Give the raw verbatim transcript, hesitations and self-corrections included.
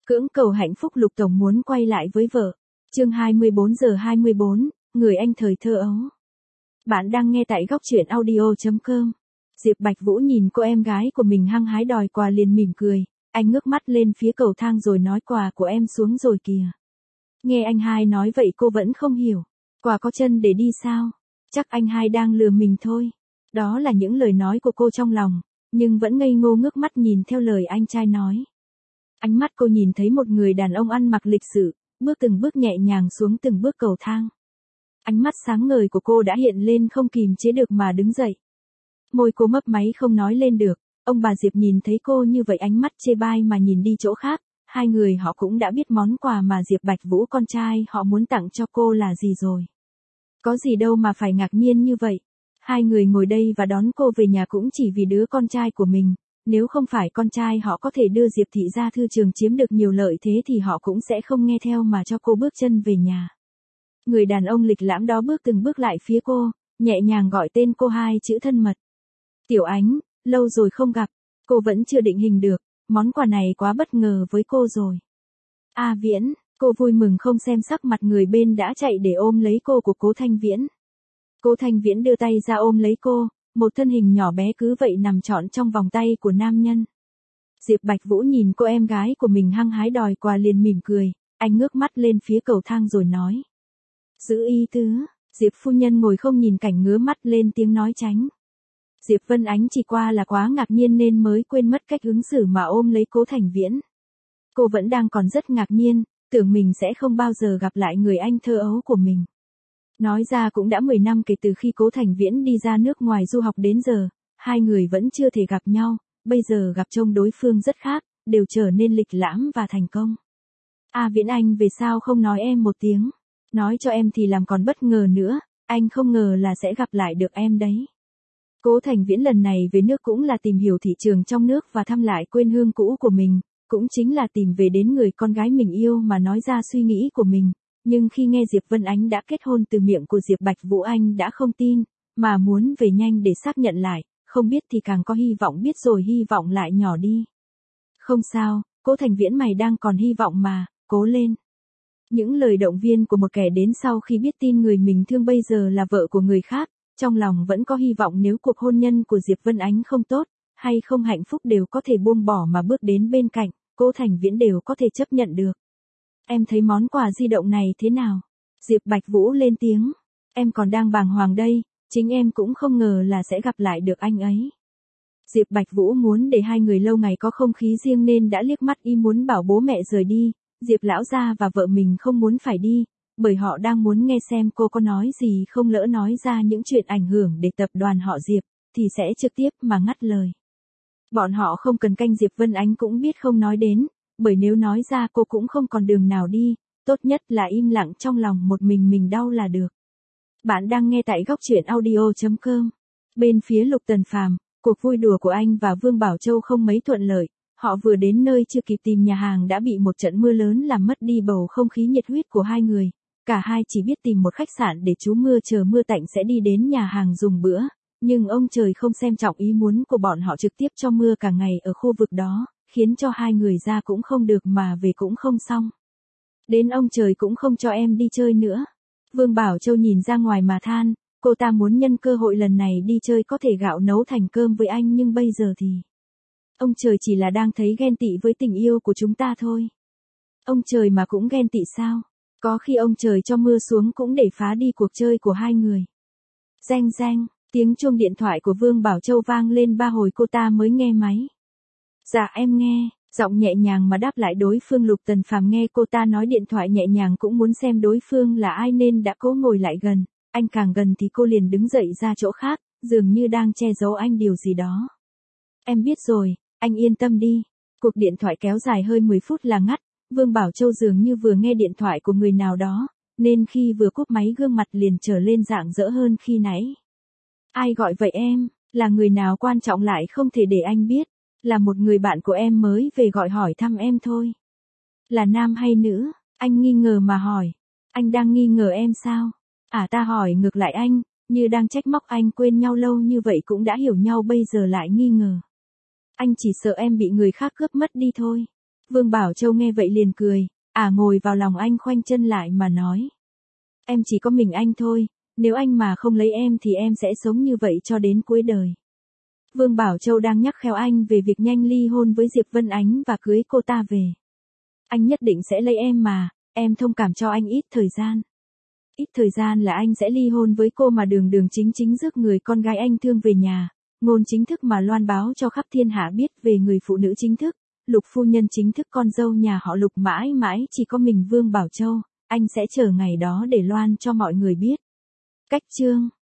Cưỡng cầu hạnh phúc Lục Tổng muốn quay lại với vợ. Chương hai mươi bốn giờ hai mươi bốn, người anh thời thơ ấu. Bạn đang nghe tại góc truyện audio chấm com. Diệp Bạch Vũ nhìn cô em gái của mình hăng hái đòi quà liền mỉm cười, anh ngước mắt lên phía cầu thang rồi nói quà của em xuống rồi kìa. Nghe anh hai nói vậy cô vẫn không hiểu, quà có chân để đi sao? Chắc anh hai đang lừa mình thôi. Đó là những lời nói của cô trong lòng, nhưng vẫn ngây ngô ngước mắt nhìn theo lời anh trai nói. Ánh mắt cô nhìn thấy một người đàn ông ăn mặc lịch sự, bước từng bước nhẹ nhàng xuống từng bước cầu thang. Ánh mắt sáng ngời của cô đã hiện lên không kìm chế được mà đứng dậy. Môi cô mấp máy không nói lên được, ông bà Diệp nhìn thấy cô như vậy ánh mắt chê bai mà nhìn đi chỗ khác, hai người họ cũng đã biết món quà mà Diệp Bạch Vũ con trai họ muốn tặng cho cô là gì rồi. Có gì đâu mà phải ngạc nhiên như vậy. Hai người ngồi đây và đón cô về nhà cũng chỉ vì đứa con trai của mình. Nếu không phải con trai họ có thể đưa Diệp Thị ra thư trường chiếm được nhiều lợi thế thì họ cũng sẽ không nghe theo mà cho cô bước chân về nhà. Người đàn ông lịch lãm đó bước từng bước lại phía cô, nhẹ nhàng gọi tên cô hai chữ thân mật. Tiểu Ánh, lâu rồi không gặp, cô vẫn chưa định hình được, món quà này quá bất ngờ với cô rồi. A Viễn, cô vui mừng không xem sắc mặt người bên đã chạy để ôm lấy cô của Cố Thanh Viễn. Cố Thanh Viễn đưa tay ra ôm lấy cô, một thân hình nhỏ bé cứ vậy nằm trọn trong vòng tay của nam nhân. Diệp Bạch Vũ nhìn cô em gái của mình hăng hái đòi quà liền mỉm cười, anh ngước mắt lên phía cầu thang rồi nói. Giữ ý tứ, Diệp phu nhân ngồi không nhìn cảnh ngứa mắt lên tiếng nói tránh. Diệp Vân Ánh chỉ qua là quá ngạc nhiên nên mới quên mất cách ứng xử mà ôm lấy Cố Thành Viễn. Cô vẫn đang còn rất ngạc nhiên, tưởng mình sẽ không bao giờ gặp lại người anh thơ ấu của mình. Nói ra cũng đã mười năm kể từ khi Cố Thành Viễn đi ra nước ngoài du học đến giờ, hai người vẫn chưa thể gặp nhau, bây giờ gặp trông đối phương rất khác, đều trở nên lịch lãm và thành công. A Viễn anh về sao không nói em một tiếng, nói cho em thì làm còn bất ngờ nữa, anh không ngờ là sẽ gặp lại được em đấy. Cố Thành Viễn lần này về nước cũng là tìm hiểu thị trường trong nước và thăm lại quê hương cũ của mình, cũng chính là tìm về đến người con gái mình yêu mà nói ra suy nghĩ của mình. Nhưng khi nghe Diệp Vân Ánh đã kết hôn từ miệng của Diệp Bạch Vũ anh đã không tin, mà muốn về nhanh để xác nhận lại, không biết thì càng có hy vọng biết rồi hy vọng lại nhỏ đi. Không sao, Cố Thành Viễn mày đang còn hy vọng mà, cố lên. Những lời động viên của một kẻ đến sau khi biết tin người mình thương bây giờ là vợ của người khác, trong lòng vẫn có hy vọng nếu cuộc hôn nhân của Diệp Vân Ánh không tốt, hay không hạnh phúc đều có thể buông bỏ mà bước đến bên cạnh, Cố Thành Viễn đều có thể chấp nhận được. Em thấy món quà di động này thế nào? Diệp Bạch Vũ lên tiếng. Em còn đang bàng hoàng đây, chính em cũng không ngờ là sẽ gặp lại được anh ấy. Diệp Bạch Vũ muốn để hai người lâu ngày có không khí riêng nên đã liếc mắt y muốn bảo bố mẹ rời đi. Diệp lão gia và vợ mình không muốn phải đi, bởi họ đang muốn nghe xem cô có nói gì không, lỡ nói ra những chuyện ảnh hưởng để tập đoàn họ Diệp, thì sẽ trực tiếp mà ngắt lời. Bọn họ không cần canh Diệp Vân Ánh cũng biết không nói đến. Bởi nếu nói ra cô cũng không còn đường nào đi, tốt nhất là im lặng trong lòng một mình mình đau là được. Bạn đang nghe tại góc truyện audio chấm com. Bên phía Lục Tần Phàm, cuộc vui đùa của anh và Vương Bảo Châu không mấy thuận lợi, họ vừa đến nơi chưa kịp tìm nhà hàng đã bị một trận mưa lớn làm mất đi bầu không khí nhiệt huyết của hai người. Cả hai chỉ biết tìm một khách sạn để trú mưa chờ mưa tạnh sẽ đi đến nhà hàng dùng bữa, nhưng ông trời không xem trọng ý muốn của bọn họ trực tiếp cho mưa cả ngày ở khu vực đó. Khiến cho hai người ra cũng không được mà về cũng không xong. Đến ông trời cũng không cho em đi chơi nữa. Vương Bảo Châu nhìn ra ngoài mà than, cô ta muốn nhân cơ hội lần này đi chơi có thể gạo nấu thành cơm với anh nhưng bây giờ thì... Ông trời chỉ là đang thấy ghen tị với tình yêu của chúng ta thôi. Ông trời mà cũng ghen tị sao? Có khi ông trời cho mưa xuống cũng để phá đi cuộc chơi của hai người. Reng reng, tiếng chuông điện thoại của Vương Bảo Châu vang lên ba hồi cô ta mới nghe máy. Dạ em nghe, giọng nhẹ nhàng mà đáp lại đối phương. Lục Tần Phàm nghe cô ta nói điện thoại nhẹ nhàng cũng muốn xem đối phương là ai nên đã cố ngồi lại gần, anh càng gần thì cô liền đứng dậy ra chỗ khác, dường như đang che giấu anh điều gì đó. Em biết rồi, anh yên tâm đi. Cuộc điện thoại kéo dài hơi mười phút là ngắt, Vương Bảo Châu dường như vừa nghe điện thoại của người nào đó, nên khi vừa cúp máy gương mặt liền trở lên rạng rỡ hơn khi nãy. Ai gọi vậy em, là người nào quan trọng lại không thể để anh biết. Là một người bạn của em mới về gọi hỏi thăm em thôi. Là nam hay nữ? Anh nghi ngờ mà hỏi. Anh đang nghi ngờ em sao? À ta hỏi ngược lại anh, như đang trách móc anh quên nhau lâu như vậy cũng đã hiểu nhau bây giờ lại nghi ngờ. Anh chỉ sợ em bị người khác cướp mất đi thôi. Vương Bảo Châu nghe vậy liền cười, à ngồi vào lòng anh khoanh chân lại mà nói. Em chỉ có mình anh thôi, nếu anh mà không lấy em thì em sẽ sống như vậy cho đến cuối đời. Vương Bảo Châu đang nhắc khéo anh về việc nhanh ly hôn với Diệp Vân Ánh và cưới cô ta về. Anh nhất định sẽ lấy em mà, em thông cảm cho anh ít thời gian. Ít thời gian là anh sẽ ly hôn với cô mà Đường Đường chính chính rước người con gái anh thương về nhà, ngôn chính thức mà loan báo cho khắp thiên hạ biết về người phụ nữ chính thức, Lục phu nhân chính thức con dâu nhà họ Lục mãi mãi chỉ có mình Vương Bảo Châu, anh sẽ chờ ngày đó để loan cho mọi người biết. Cách chương